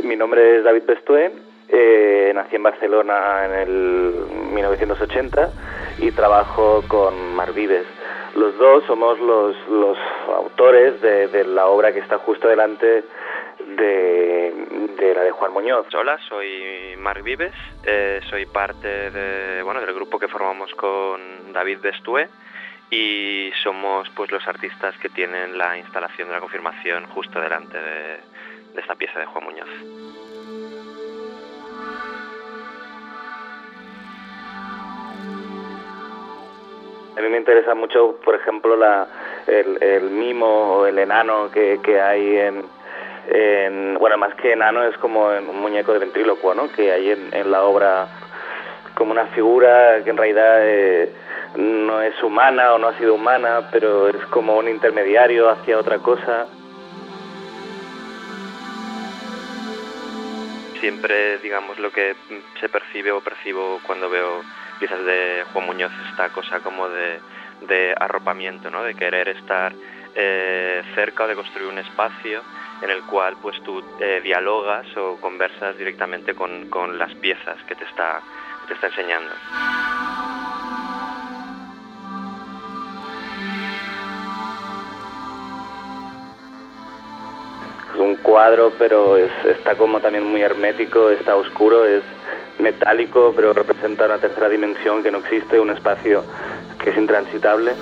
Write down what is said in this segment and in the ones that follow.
Mi nombre es David Bestué, nací en Barcelona en el 1980 y trabajo con Marc Vives. Los dos somos los autores de la obra que está justo delante de la de Juan Muñoz. Hola, soy Marc Vives, soy parte del grupo que formamos con David Bestué y somos pues los artistas que tienen la instalación de la confirmación justo delante de esta pieza de Juan Muñoz. A mí me interesa mucho, por ejemplo, el mimo o el enano que hay bueno, más que enano es como en un muñeco de ventrílocuo, ¿no? Que hay en la obra como una figura que en realidad no es humana o no ha sido humana, pero es como un intermediario hacia otra cosa. Siempre, digamos, lo que se percibe o percibo cuando veo piezas de Juan Muñoz, esta cosa como de arropamiento, ¿no? De querer estar cerca o de construir un espacio en el cual pues tú dialogas o conversas directamente con las piezas que te está enseñando. Es un cuadro, pero está como también muy hermético, está oscuro, es metálico, pero representa una tercera dimensión que no existe, un espacio que es intransitable.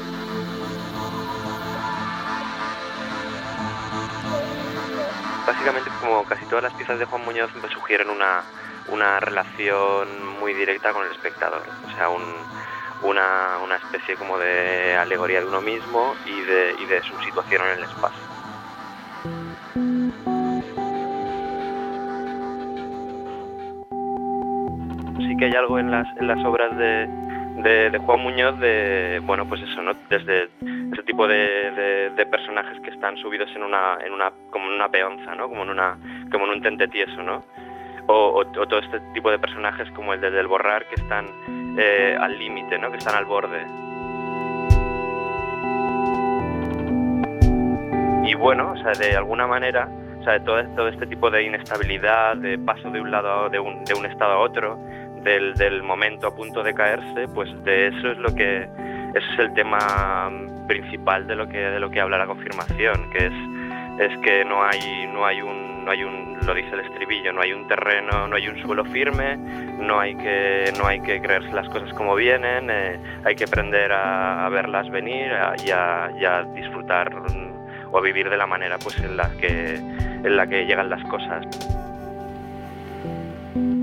Básicamente, como casi todas las piezas de Juan Muñoz, me sugieren una relación muy directa con el espectador, o sea, una especie como de alegoría de uno mismo y de su situación en el espacio. Sí que hay algo en las obras de Juan Muñoz pues eso, ¿no? Desde ese tipo de personajes que están subidos como en una peonza, ¿no? Como en un tente tieso, ¿no? O todo este tipo de personajes como el del Borrar, que están al límite, ¿no? Que están al borde. Y bueno, o sea, de alguna manera, o sea, de todo este tipo de inestabilidad, de paso de un lado de un estado a otro, del momento a punto de caerse, pues de eso ese es el tema principal de lo que habla la confirmación, que es que no hay un, lo dice el estribillo, no hay un terreno, no hay un suelo firme, no hay que creerse las cosas como vienen, hay que aprender a verlas venir y a disfrutar o a vivir de la manera pues en la que llegan las cosas.